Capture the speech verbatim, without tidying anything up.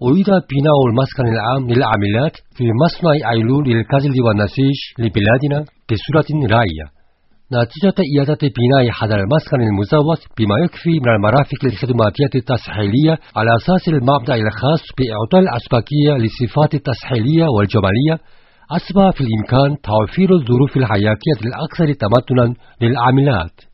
أريد بناء المسكن العام للعاملات في مصنع أيلول للغزل والنسيج لبلادنا بصورة رائعة. نتيجة إعادة بناء هذا المسكن المزود بما يكفي من المرافق للخدماتية التسهيلية على أساس المبدأ الخاص بإعطاء الأسبقية للصفات التسهيلية والجمالية، أصبح في الإمكان توفير الظروف الحياتية الأكثر تمدنا للعاملات.